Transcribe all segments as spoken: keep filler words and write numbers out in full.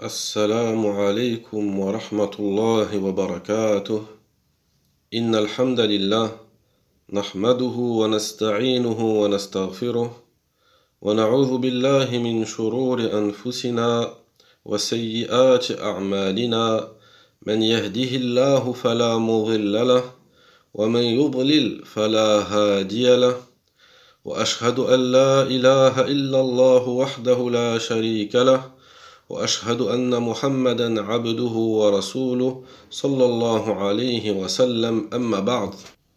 السلام عليكم ورحمة الله وبركاته. إن الحمد لله نحمده ونستعينه ونستغفره ونعوذ بالله من شرور أنفسنا وسيئات أعمالنا. من يهده الله فلا مضل له ومن يضلل فلا هادي له، وأشهد أن لا إله إلا الله وحده لا شريك له، وأشهد أن محمدا عبده ورسوله صلى الله عليه وسلم. أما بعد.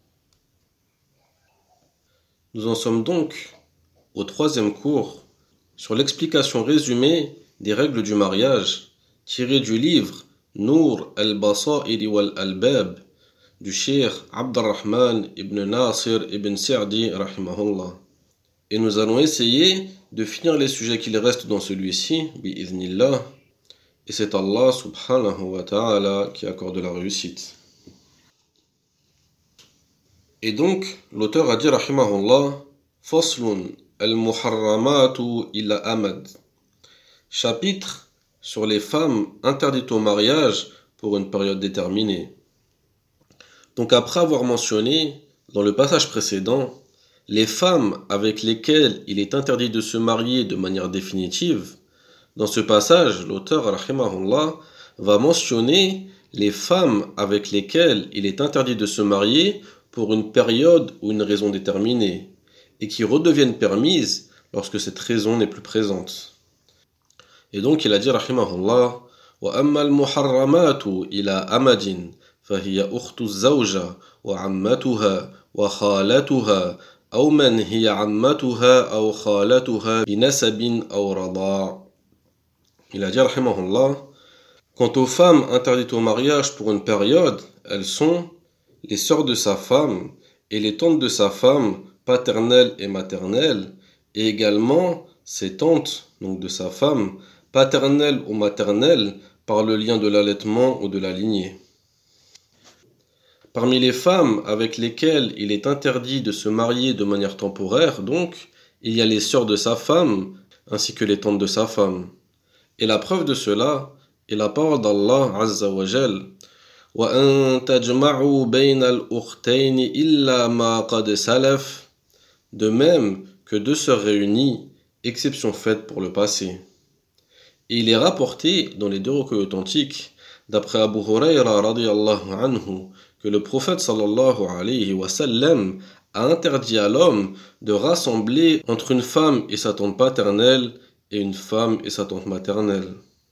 Nous en sommes donc au troisième cours sur l'explication résumée des règles du mariage tirées du livre Nour al-Basair wal-Albab du Cheikh Abdurrahman ibn Nasir ibn Sa'di rahimahullah. Et nous allons essayer de finir les sujets qu'il reste dans celui-ci, bi'idhnillah, et c'est Allah subhanahu wa ta'ala qui accorde la réussite. Et donc, l'auteur a dit rahimahullah, Faslun al-muharramatu ila amad. Chapitre sur les femmes interdites au mariage pour une période déterminée. Donc après avoir mentionné dans le passage précédent les femmes avec lesquelles il est interdit de se marier de manière définitive, dans ce passage, l'auteur rahimahullah va mentionner les femmes avec lesquelles il est interdit de se marier pour une période ou une raison déterminée, et qui redeviennent permises lorsque cette raison n'est plus présente. Et donc il a dit rahimahullah, wa amma al-muharramatu ila amadin fahiya ukhtu zawja wa ammatuha wa khalatuha أو من هي عمتها أو خالتها بنسب أو رضاع. Il a dit rahimahullah, quant aux femmes interdites au mariage pour une période, elles sont les sœurs de sa femme et les tantes de sa femme paternelles et maternelles, et également ses tantes, donc de sa femme, paternelles ou maternelles par le lien de l'allaitement ou de la lignée. Parmi les femmes avec lesquelles il est interdit de se marier de manière temporaire, donc, il y a les sœurs de sa femme, ainsi que les tantes de sa femme. Et la preuve de cela est la parole d'Allah Azza wa Jal. وَأَن تَجْمَعُوا بَيْنَ الْأُخْتَيْنِ إِلَّا مَا قَدْ سَلَفَ. De même que deux sœurs réunies, exception faite pour le passé. Et il est rapporté dans les deux recueils authentiques, d'après Abu Hurayra radiyallahu anhu, que le prophète sallallahu alayhi wa sallam a interdit à l'homme de rassembler entre une femme et sa tante paternelle et une femme et sa tante maternelle.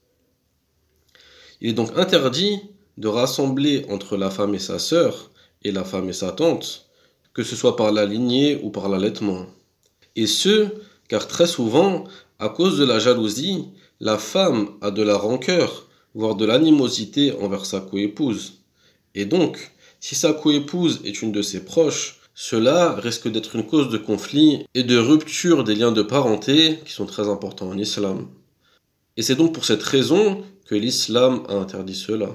Il est donc interdit de rassembler entre la femme et sa sœur et la femme et sa tante, que ce soit par la lignée ou par l'allaitement. Et ce, car très souvent, à cause de la jalousie, la femme a de la rancœur, voire de l'animosité envers sa coépouse. Et donc, si sa coépouse est une de ses proches, cela risque d'être une cause de conflit et de rupture des liens de parenté qui sont très importants en islam. Et c'est donc pour cette raison que l'islam a interdit cela.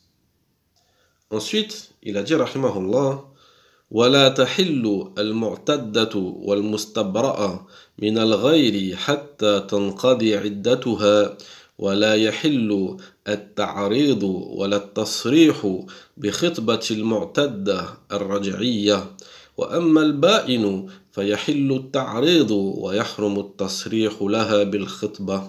Ensuite, il a dit rahimahullah, وَلَا تَحِلُّ الْمُعْتَدَّةُ وَالْمُسْتَبْرَأَ مِنَ الْغَيْرِ حَتَّى تَنْقَضِي عِدَّتُهَا ولا يحل التعريض ولا التصريح بخطبة المعتدة الرجعية، وأما البائن فيحل التعريض ويحرم التصريح لها بالخطبة.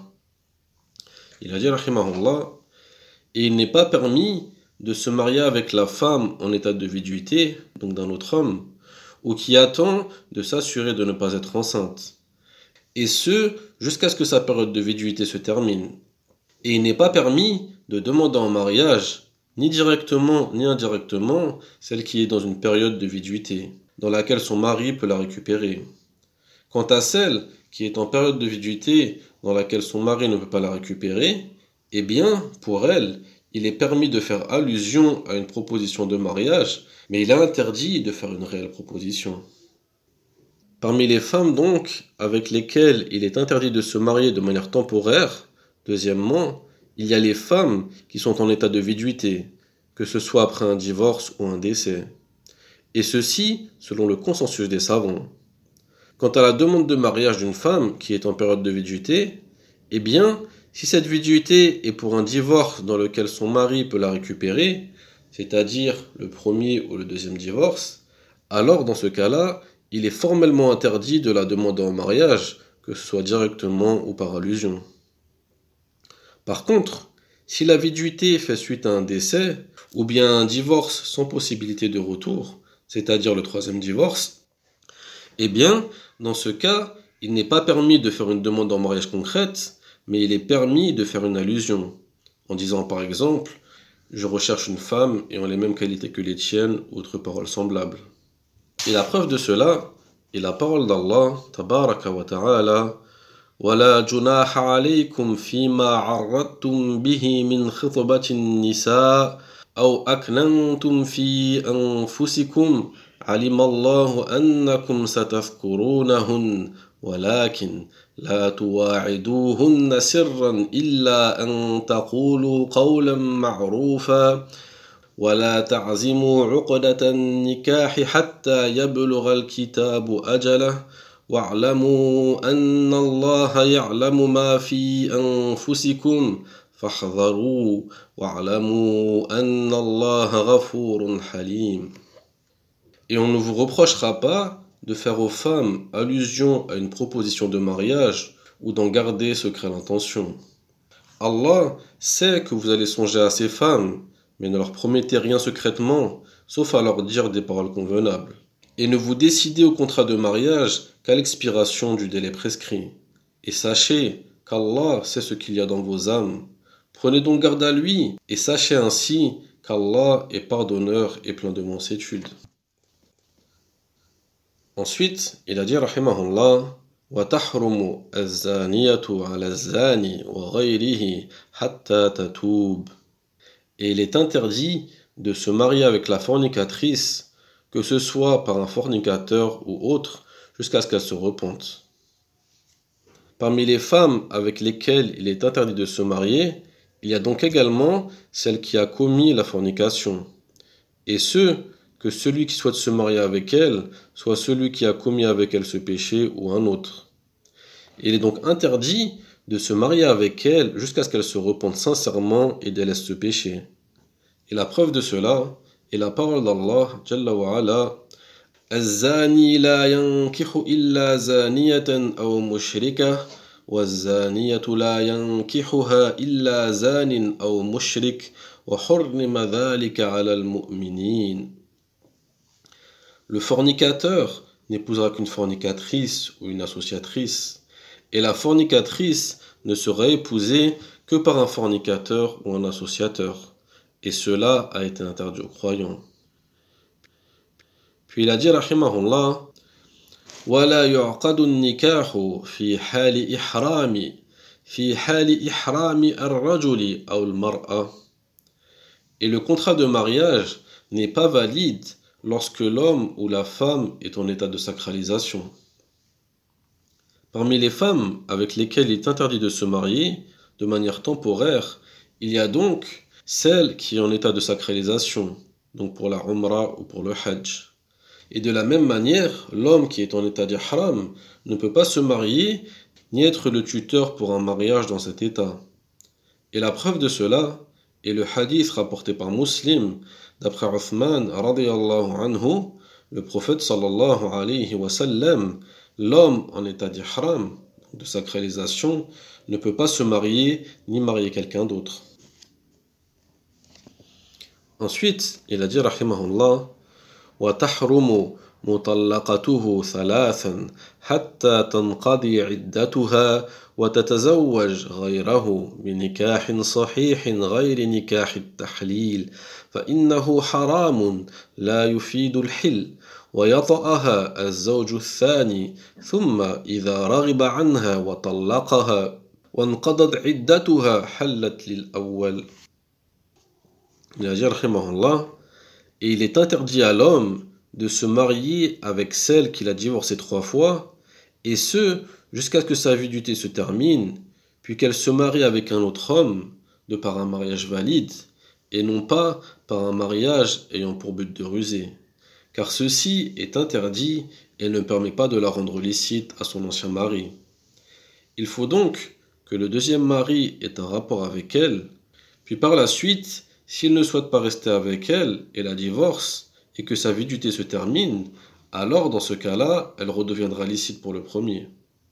Il a dit rahimahullah, et il n'est pas permis de se marier avec la femme en état de viduité, donc d'un autre homme, ou qui attend de s'assurer de ne pas être enceinte, et ce jusqu'à ce que sa période de viduité se termine. Et il n'est pas permis de demander en mariage, ni directement ni indirectement, celle qui est dans une période de viduité, dans laquelle son mari peut la récupérer. Quant à celle qui est en période de viduité, dans laquelle son mari ne peut pas la récupérer, eh bien, pour elle, il est permis de faire allusion à une proposition de mariage, mais il est interdit de faire une réelle proposition. Parmi les femmes donc, avec lesquelles il est interdit de se marier de manière temporaire, deuxièmement, il y a les femmes qui sont en état de viduité, que ce soit après un divorce ou un décès. Et ceci selon le consensus des savants. Quant à la demande de mariage d'une femme qui est en période de viduité, eh bien, Si cette viduité est pour un divorce dans lequel son mari peut la récupérer, c'est-à-dire le premier ou le deuxième divorce, alors dans ce cas-là, il est formellement interdit de la demander en mariage, que ce soit directement ou par allusion. Par contre, si la viduité fait suite à un décès, ou bien un divorce sans possibilité de retour, c'est-à-dire le troisième divorce, eh bien, dans ce cas, il n'est pas permis de faire une demande en mariage concrète, mais il est permis de faire une allusion, en disant par exemple « Je recherche une femme ayant les mêmes qualités que les tiennes » ou autres paroles semblables. Et la preuve de cela est la parole d'Allah, tabaraka wa ta'ala, ولا جناح عليكم فيما عرضتم به من خطبة النساء أو أكننتم في أنفسكم علم الله أنكم ستذكرونهن ولكن لا تواعدوهن سرا إلا أن تقولوا قولا معروفا ولا تعزموا عقدة النكاح حتى يبلغ الكتاب أجله واعلموا أن الله يعلم ما في أنفسكم فاحذروا واعلموا أن الله غفور حليم. Et on ne vous reprochera pas de faire aux femmes allusion à une proposition de mariage ou d'en garder secret l'intention. Allah sait que vous allez songer à ces femmes, mais ne leur promettez rien secrètement, sauf à leur dire des paroles convenables. Et ne vous décidez au contrat de mariage qu'à l'expiration du délai prescrit. Et sachez qu'Allah sait ce qu'il y a dans vos âmes. Prenez donc garde à lui, et sachez ainsi qu'Allah est pardonneur et plein de mansuétude. Ensuite, il a dit, rahimahullah, وَتَحْرُمُ الزَّانِيَةُ عَلَى الزَّانِي وَغَيْرِهِ حَتَّى تَتُوبَ. Et il est interdit de se marier avec la fornicatrice, que ce soit par un fornicateur ou autre, jusqu'à ce qu'elle se repente. Parmi les femmes avec lesquelles il est interdit de se marier, il y a donc également celle qui a commis la fornication. Et ce, que celui qui souhaite se marier avec elle soit celui qui a commis avec elle ce péché ou un autre. Il est donc interdit de se marier avec elle jusqu'à ce qu'elle se repente sincèrement et délaisse ce péché. Et la preuve de cela est la parole d'Allah Jalla wa Ala, الزاني لا ينكح إلا زانية أو مشركة والزانية لا ينكحها إلا زان أو مشرك وحرم ذلك على المؤمنين. Le fornicateur n'épousera qu'une fornicatrice ou une associatrice, et la fornicatrice ne sera épousée que par un fornicateur ou un associateur, et cela a été interdit aux croyants. Puis il a dit, rahimahullah, ولا يعقد النكاح في حال إحرام في حال إحرام الرجل أو المرأة. Et le contrat de mariage n'est pas valide lorsque l'homme ou la femme est en état de sacralisation. Parmi les femmes avec lesquelles il est interdit de se marier de manière temporaire, il y a donc celle qui est en état de sacralisation, donc pour la umrah ou pour le hajj. Et de la même manière, l'homme qui est en état d'ihram ne peut pas se marier ni être le tuteur pour un mariage dans cet état. Et la preuve de cela est le hadith rapporté par Muslim d'après Uthman radiyallahu anhu, le prophète sallallahu alayhi wa sallam, l'homme en état d'ihram, de sacralisation, ne peut pas se marier ni marier quelqu'un d'autre. Ensuite, il a dit rahimahullah, وتحرم مطلقته ثلاثا حتى تنقضي عدتها وتتزوج غيره بنكاح صحيح غير نكاح التحليل فإنه حرام لا يفيد الحل ويطأها الزوج الثاني ثم إذا رغب عنها وطلقها وانقضت عدتها حلت للأول. Il a dit rahimahullah, et il est interdit à l'homme de se marier avec celle qu'il a divorcée trois fois, et ce, jusqu'à ce que sa viduité se termine, puis qu'elle se marie avec un autre homme, de par un mariage valide, et non pas par un mariage ayant pour but de ruser. Car ceci est interdit et ne permet pas de la rendre licite à son ancien mari. Il faut donc que le deuxième mari ait un rapport avec elle, puis par la suite, s'il ne souhaite pas rester avec elle et la divorce, et que sa viduité se termine, alors dans ce cas-là, elle redeviendra licite pour le premier.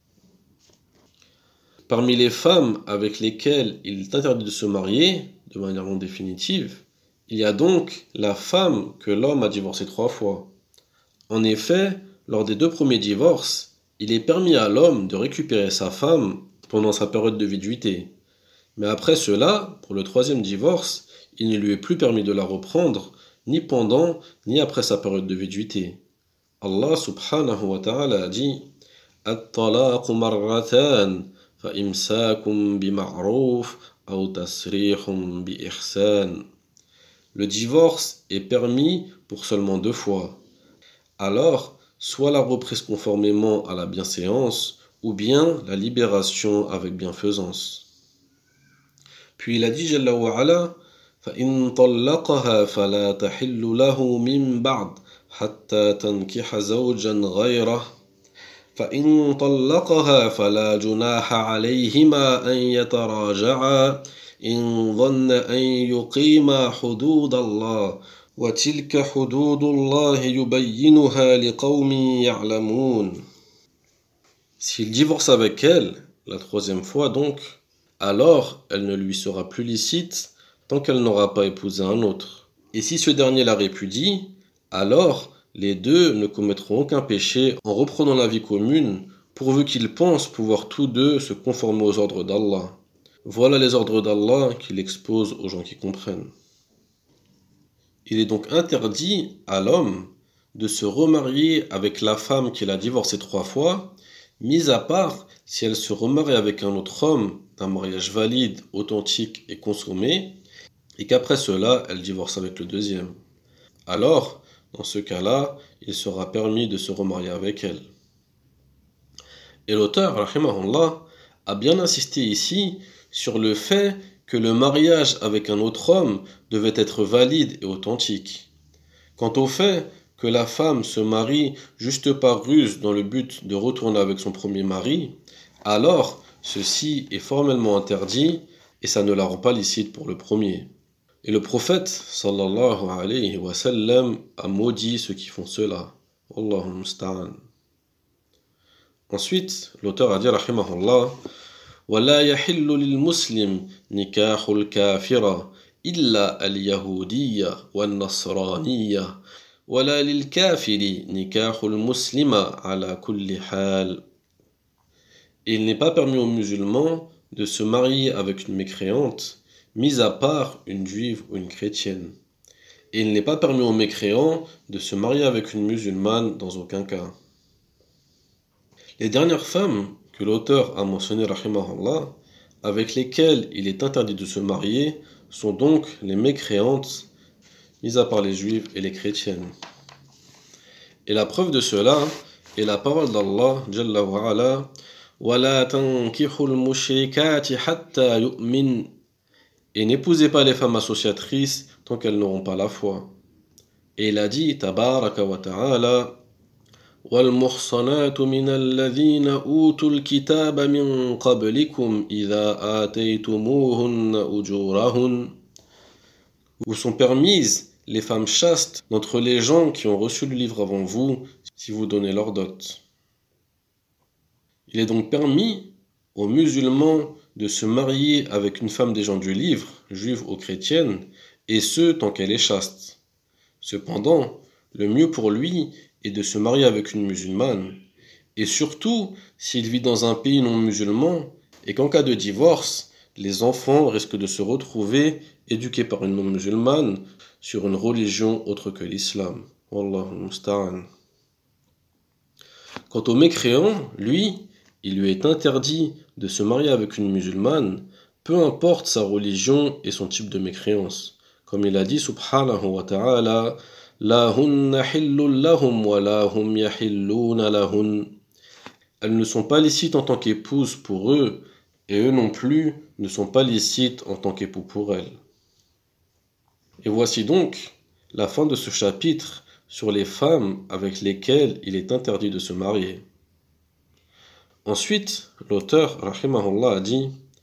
Parmi les femmes avec lesquelles il est interdit de se marier, de manière non définitive, il y a donc la femme que l'homme a divorcée trois fois. En effet, lors des deux premiers divorces, il est permis à l'homme de récupérer sa femme pendant sa période de viduité. Mais après cela, pour le troisième divorce, il ne lui est plus permis de la reprendre, ni pendant, ni après sa période de viduité. Allah subhanahu wa ta'ala a dit « At-talaqu marratan, fa imsakum bima'ruf, aw tasrihum bi ihsan » Le divorce est permis pour seulement deux fois. Alors, soit la reprise conformément à la bienséance, ou bien la libération avec bienfaisance. Puis il a dit Jalla wa ala, فَإِن طَلَّقَهَا فَلَا تَحِلُّ لَهُ مِن بَعْدِ حَتَّى تَنْكِحَ زَوْجًا غَيْرَهُ فَإِن طَلَّقَهَا فَلَا جُنَاحَ عَلَيْهِمَا أَن يَتَرَاجَعَا إِن ظَنَّ أَن يُقِيمَا حُدُودَ اللَّهِ وَتِلْكَ حُدُودُ اللَّهِ يُبَيِّنُهَا لِقَوْمٍ يَعْلَمُونَ. S'il divorce avec elle, la troisième fois donc, alors elle ne lui sera plus licite tant qu'elle n'aura pas épousé un autre. Et si ce dernier la répudie, alors les deux ne commettront aucun péché en reprenant la vie commune, pourvu qu'ils pensent pouvoir tous deux se conformer aux ordres d'Allah. Voilà les ordres d'Allah qu'il expose aux gens qui comprennent. Il est donc interdit à l'homme de se remarier avec la femme qu'il a divorcée trois fois, mis à part si elle se remarie avec un autre homme d'un mariage valide, authentique et consommé, et qu'après cela, elle divorce avec le deuxième. Alors, dans ce cas-là, il sera permis de se remarier avec elle. Et l'auteur, rahimahullah, a bien insisté ici sur le fait que le mariage avec un autre homme devait être valide et authentique. Quant au fait que la femme se marie juste par ruse dans le but de retourner avec son premier mari, alors ceci est formellement interdit et ça ne la rend pas licite pour le premier. Et le prophète sallallahu alayhi wa sallam a maudit ceux qui font cela. Wallahu musta'an. Ensuite, l'auteur a dit rahimahullah ولا يحل للمسلم نكاح الكافرة إلا اليهودية والنصرانية ولا للكافر نكاح المسلم على كل حال. Il n'est pas permis aux musulmans de se marier avec une mécréante, mis à part une juive ou une chrétienne. Et il n'est pas permis aux mécréants de se marier avec une musulmane dans aucun cas. Les dernières femmes que l'auteur a mentionnées, rahimahullah, avec lesquelles il est interdit de se marier, sont donc les mécréantes, mis à part les juives et les chrétiennes. Et la preuve de cela est la parole d'Allah, Jalla wa ala, وَلَا تَنْكِحُوا الْمُشْرِكَاتِ حَتَّى يُؤْمِنْ. Et n'épousez pas les femmes associatrices tant qu'elles n'auront pas la foi. Et il a dit, tabaraka wa ta'ala, وَالْمُحْصَنَاتُ مِنَ الَّذِينَ أُوتُوا الْكِتَابَ مِنْ قَبْلِكُمْ إِذَا آتَيْتُمُوهُنَّ أُجُورَهُنَّ. Vous sont permises les femmes chastes d'entre les gens qui ont reçu le livre avant vous, si vous donnez leur dot. Il est donc permis aux musulmans de se marier avec une femme des gens du livre, juive ou chrétienne, et ce tant qu'elle est chaste. Cependant, le mieux pour lui est de se marier avec une musulmane, et surtout s'il vit dans un pays non musulman, et qu'en cas de divorce, les enfants risquent de se retrouver éduqués par une non musulmane sur une religion autre que l'islam. Wallahu musta'an. Quant au mécréant, lui, il lui est interdit de se marier avec une musulmane, peu importe sa religion et son type de mécréance. Comme il a dit subhanahu wa ta'ala, La hunna hillun lahum wa la hum yahilluna lahun. Elles ne sont pas licites en tant qu'épouses pour eux, et eux non plus ne sont pas licites en tant qu'époux pour elles. Et voici donc la fin de ce chapitre sur les femmes avec lesquelles il est interdit de se marier. Ensuite, l'auteur, rahimahullah, a dit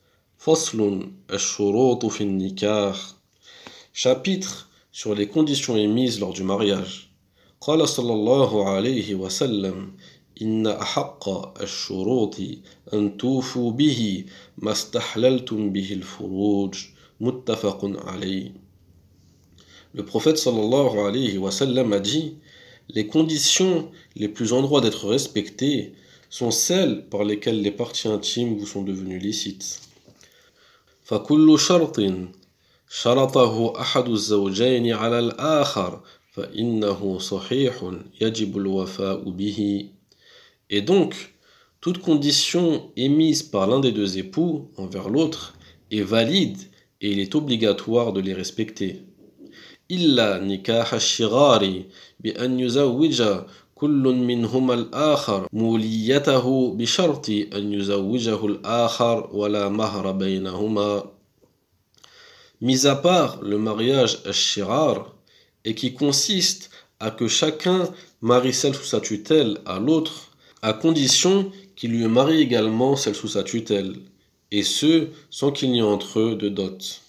فصل الشروط في النكاح. Chapitre sur les conditions émises lors du mariage. قال صلى الله عليه وسلم إن أحق الشروط أن توفوا به ما استحللتم به الفروج متفق عليه. Le prophète sallallahu alayhi wa sallam a dit: les conditions les plus en droit d'être respectées sont celles par lesquelles les parties intimes vous sont devenues licites. فكل شرط شرطه أحد الزوجين على الآخر فإنه صحيح يجب الوفاء به. Et donc, toute condition émise par l'un des deux époux envers l'autre est valide et il est obligatoire de les respecter. إلا نكاح الشغار بأن يزوج كل منهما الآخر موليته بشرط أن يزوجه الآخر ولا مهر بينهما. Mis à part le mariage al-shirar, et qui consiste à que chacun marie celle sous sa tutelle à l'autre, à condition qu'il lui marie également celle sous sa tutelle, et ce, sans qu'il n'y ait entre eux de dot.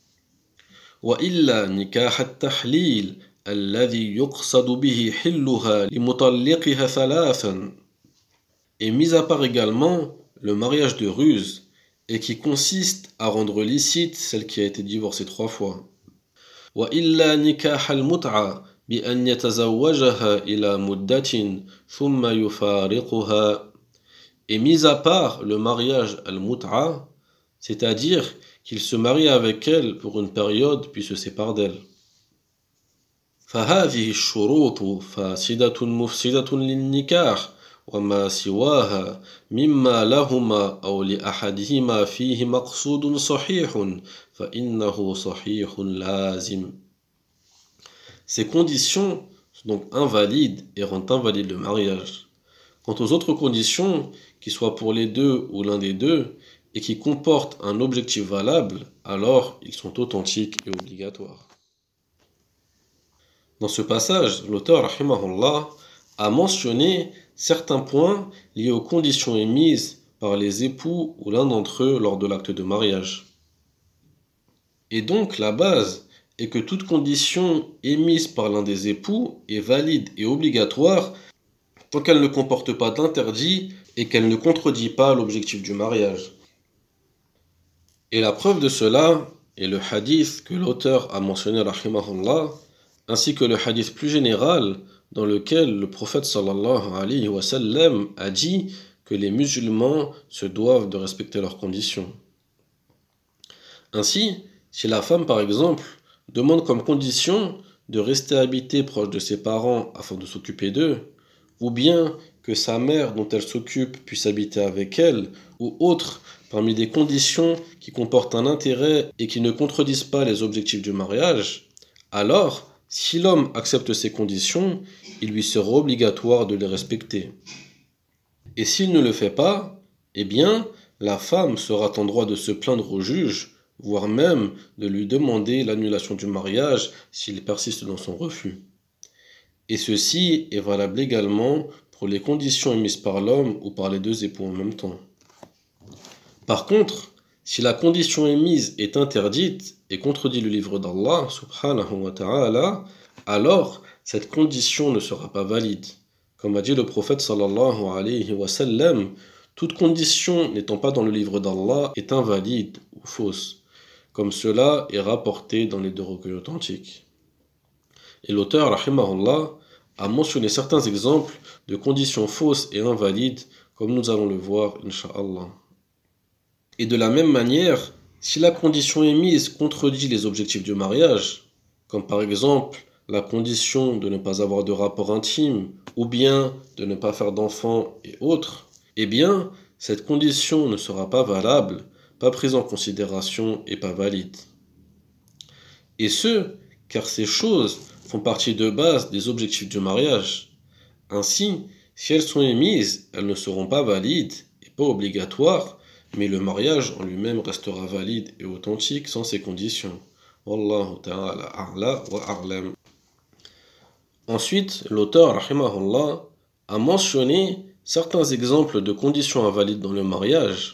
وإلا نكاح التحليل الذي يقصد به حلها لمطلقها ثلاثا. Et mis à part également le mariage de ruse, et qui consiste à rendre licite celle qui a été divorcée trois fois. وإلا نكاح المتعة بأن يتزوجها إلى مدة ثم يفارقها. Et mis à part le mariage al-mut'a, c'est-à-dire qu'il se marie avec elle pour une période puis se sépare d'elle. فهذه الشروط فاسدة مفسدة للنكاح وما سواها مما لهما أو لأحدهما فيه مقصود صحيح فإنه صحيح لازم. Ces conditions sont donc invalides et rendent invalide le mariage. Quant aux autres conditions, qui soient pour les deux ou l'un des deux, et qui comportent un objectif valable, alors ils sont authentiques et obligatoires. Dans ce passage, l'auteur rahimahullah a mentionné certains points liés aux conditions émises par les époux ou l'un d'entre eux lors de l'acte de mariage. Et donc la base est que toute condition émise par l'un des époux est valide et obligatoire tant qu'elle ne comporte pas d'interdit et qu'elle ne contredit pas l'objectif du mariage. Et la preuve de cela est le hadith que l'auteur a mentionné rahimahullah, ainsi que le hadith plus général dans lequel le prophète sallallahu alayhi wa sallam a dit que les musulmans se doivent de respecter leurs conditions. Ainsi, si la femme par exemple demande comme condition de rester habitée proche de ses parents afin de s'occuper d'eux, ou bien que sa mère dont elle s'occupe puisse habiter avec elle, ou autre parmi des conditions qui comportent un intérêt et qui ne contredisent pas les objectifs du mariage, alors, si l'homme accepte ces conditions, il lui sera obligatoire de les respecter. Et s'il ne le fait pas, eh bien, la femme sera en droit de se plaindre au juge, voire même de lui demander l'annulation du mariage s'il persiste dans son refus. Et ceci est valable également pour les conditions émises par l'homme ou par les deux époux en même temps. Par contre, si la condition émise est interdite et contredit le livre d'Allah, subhanahu wa ta'ala, alors cette condition ne sera pas valide. Comme a dit le prophète sallallahu alayhi wa sallam, toute condition n'étant pas dans le livre d'Allah est invalide ou fausse, comme cela est rapporté dans les deux recueils authentiques. Et l'auteur, rahimahullah, a mentionné certains exemples de conditions fausses et invalides, comme nous allons le voir, incha'Allah. Et de la même manière, si la condition émise contredit les objectifs du mariage, comme par exemple la condition de ne pas avoir de rapport intime, ou bien de ne pas faire d'enfants et autres, eh bien, cette condition ne sera pas valable, pas prise en considération et pas valide. Et ce, car ces choses font partie de base des objectifs du mariage. Ainsi, si elles sont émises, elles ne seront pas valides et pas obligatoires, mais le mariage en lui-même restera valide et authentique sans ces conditions. Wallahu ta'ala a'la wa a'lam. Ensuite, l'auteur, rahimahullah, a mentionné certains exemples de conditions invalides dans le mariage,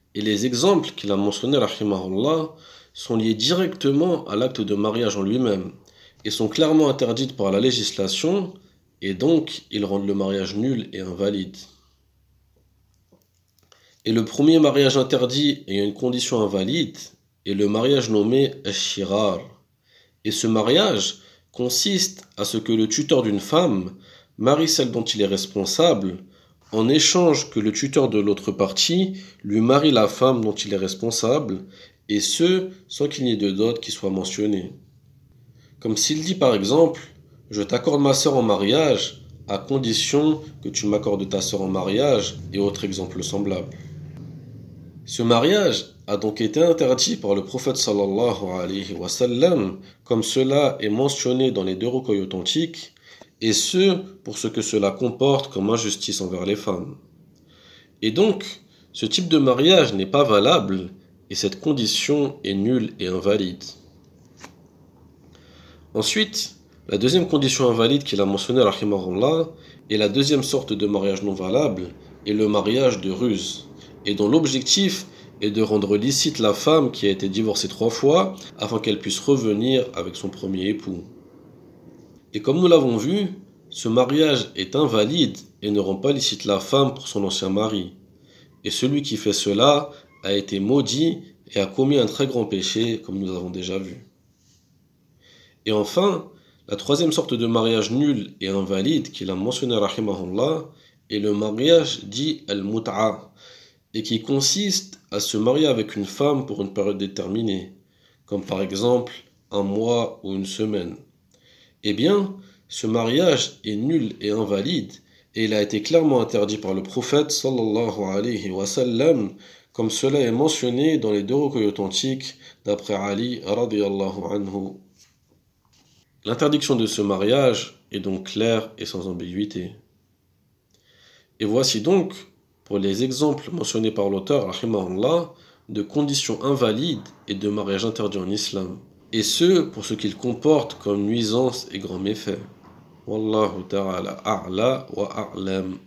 Et les exemples qu'il a mentionnés, rahimahullah, sont liés directement à l'acte de mariage en lui-même et sont clairement interdites par la législation, et donc ils rendent le mariage nul et invalide. Et le premier mariage interdit ayant une condition invalide est le mariage nommé ash-shirar. Et ce mariage consiste à ce que le tuteur d'une femme marie celle dont il est responsable, en échange que le tuteur de l'autre partie lui marie la femme dont il est responsable, et ce, sans qu'il n'y ait de dot qui soit mentionné. Comme s'il dit par exemple « Je t'accorde ma sœur en mariage, à condition que tu m'accordes ta sœur en mariage » et autres exemples semblables. Ce mariage a donc été interdit par le prophète sallallahu alayhi wa sallam, comme cela est mentionné dans les deux recueils authentiques, et ce, pour ce que cela comporte comme injustice envers les femmes. Et donc, ce type de mariage n'est pas valable, et cette condition est nulle et invalide. Ensuite, la deuxième condition invalide qu'il a mentionnée, rahimahullah, est la deuxième sorte de mariage non valable, est le mariage de ruse, et dont l'objectif est de rendre licite la femme qui a été divorcée trois fois, afin qu'elle puisse revenir avec son premier époux. Et comme nous l'avons vu, ce mariage est invalide et ne rend pas licite la femme pour son ancien mari. Et celui qui fait cela a été maudit et a commis un très grand péché, comme nous avons déjà vu. Et enfin, la troisième sorte de mariage nul et invalide qu'il a mentionné rahimahullah est le mariage dit al-mut'a, et qui consiste à se marier avec une femme pour une période déterminée, comme par exemple un mois ou une semaine. Eh bien, ce mariage est nul et invalide, et il a été clairement interdit par le prophète sallallahu alayhi wa sallam, comme cela est mentionné dans les deux recueils authentiques d'après Ali radiyallahu anhu. L'interdiction de ce mariage est donc claire et sans ambiguïté. Et voici donc, pour les exemples mentionnés par l'auteur, rahimahullah, de conditions invalides et de mariage interdit en islam. Et ce, pour ce qu'il comporte comme nuisance et grand méfait. Wallahu ta'ala a'la wa a'lam.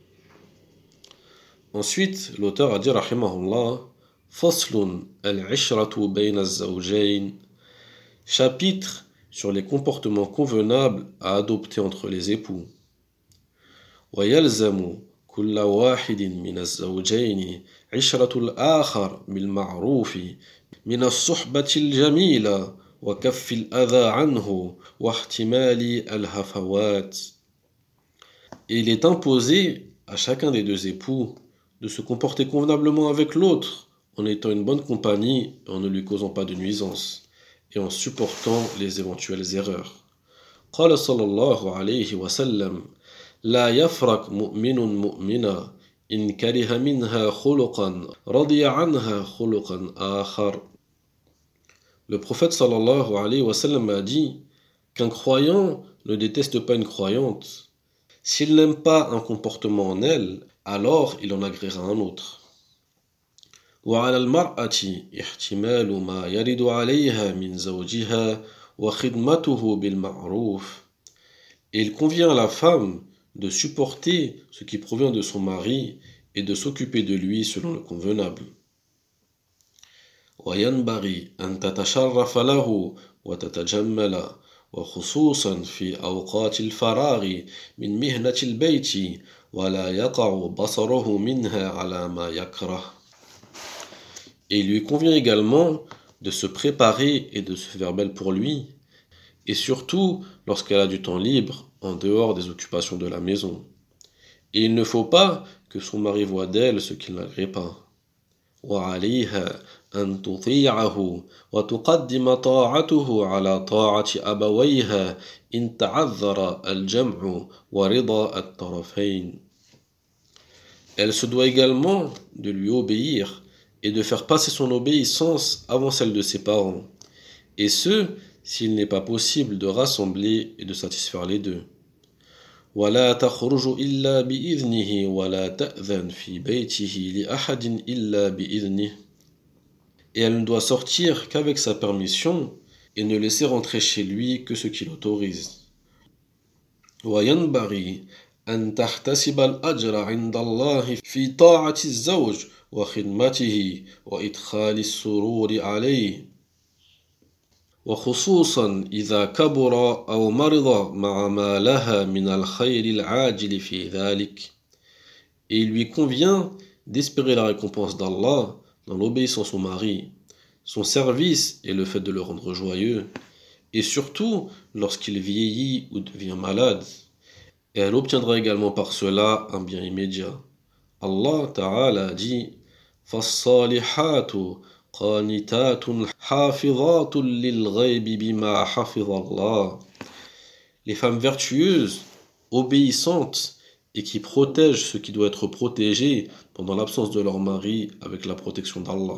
Ensuite, l'auteur a dit, rahimahullah, Faslun al-ishratu bayna az-zawjayn, chapitre sur les comportements convenables à adopter entre les époux. Wa yalzamu kulla wahidin min az-zawjayn ishratu al-akhar bil ma'ruf min as-suhbati al-jamila wa kaffi al-adha anhu wa ihtimali al-hafawat. Et il est imposé à chacun des deux époux de se comporter convenablement avec l'autre en étant une bonne compagnie et en ne lui causant pas de nuisance et en supportant les éventuelles erreurs. قال صلى الله عليه وسلم لا يفرق مؤمن مؤمنا إن كره منها خلقا رضي عنها خلقا آخر. Le prophète sallallahu alayhi wa sallam a dit qu'un croyant ne déteste pas une croyante. S'il n'aime pas un comportement en elle, alors il en agréera un autre. وعلى المرأة احتمال ما يرد عليها من زوجها وخدمته بالمعروف. Et il convient à la femme de supporter ce qui provient de son mari et de s'occuper de lui selon le convenable. وينبغي أن تتشرف له وتتجمل وخصوصا في أوقات الفراغ من مهنة البيت ولا يقع بصره منها على ما يكره. Et il lui convient également de se préparer et de se faire belle pour lui, et surtout lorsqu'elle a du temps libre en dehors des occupations de la maison. Et il ne faut pas que son mari voie d'elle ce qu'il n'agrée pas. وعليها أن تطيعه وتقدم طاعته على طاعة أبويها إن تعذر الجمع ورضا الطرفين. Elle se doit également de lui obéir et de faire passer son obéissance avant celle de ses parents, et ce, s'il n'est pas possible de rassembler et de satisfaire les deux. ولا تخرج إلا بإذنه ولا تأذن في بيته لأحد إلا بإذنه. Et elle ne doit sortir qu'avec sa permission et ne laisser rentrer chez lui que ce qu'il autorise. وينبغي أن تحتسب الأجر عند الله في طاعة الزوج وخدمته وإدخال السرور عليه وخصوصا إذا كبر أو مرض مع ما لها من الخير العاجل في ذلك. Et il lui convient d'espérer la récompense d'Allah dans l'obéissance au mari, son service et le fait de le rendre joyeux, et surtout lorsqu'il vieillit ou devient malade. Et elle obtiendra également par cela un bien immédiat. Allah Ta'ala dit فَالصَّالِحَاتُ قَانِتَاتٌ حَافِظَاتٌ لِلْغَيْبِ بِمَا حَفِظَ اللَّهُ. Les femmes vertueuses, obéissantes et qui protègent ce qui doit être protégé pendant l'absence de leur mari avec la protection d'Allah.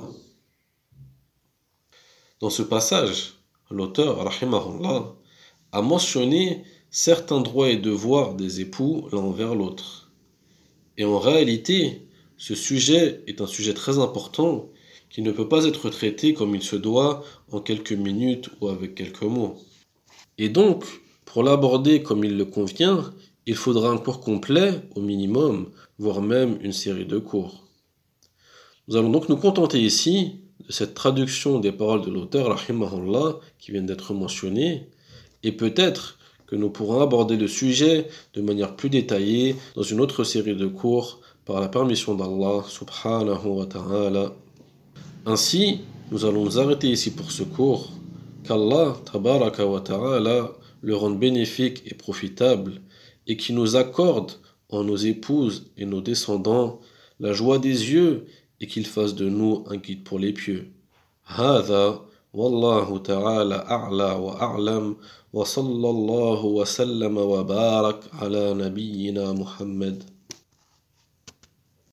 Dans ce passage, l'auteur, rahimahullah, a mentionné certains droits et devoirs des époux l'un envers l'autre. Et en réalité, ce sujet est un sujet très important qui ne peut pas être traité comme il se doit en quelques minutes ou avec quelques mots. Et donc, pour l'aborder comme il le convient, il faudra un cours complet au minimum, voire même une série de cours. Nous allons donc nous contenter ici de cette traduction des paroles de l'auteur, rahimahullah, qui viennent d'être mentionnées, et peut-être que nous pourrons aborder le sujet de manière plus détaillée dans une autre série de cours par la permission d'Allah subhanahu wa ta'ala. Ainsi, nous allons nous arrêter ici pour ce cours, qu'Allah tabaraka wa ta'ala le rende bénéfique et profitable, et qui nous accorde en nos épouses et nos descendants la joie des yeux, et qu'il fasse de nous un guide pour les pieux. هذا والله تعالى أعلى وأعلم وصلى الله وسلم وبارك على نبينا محمد.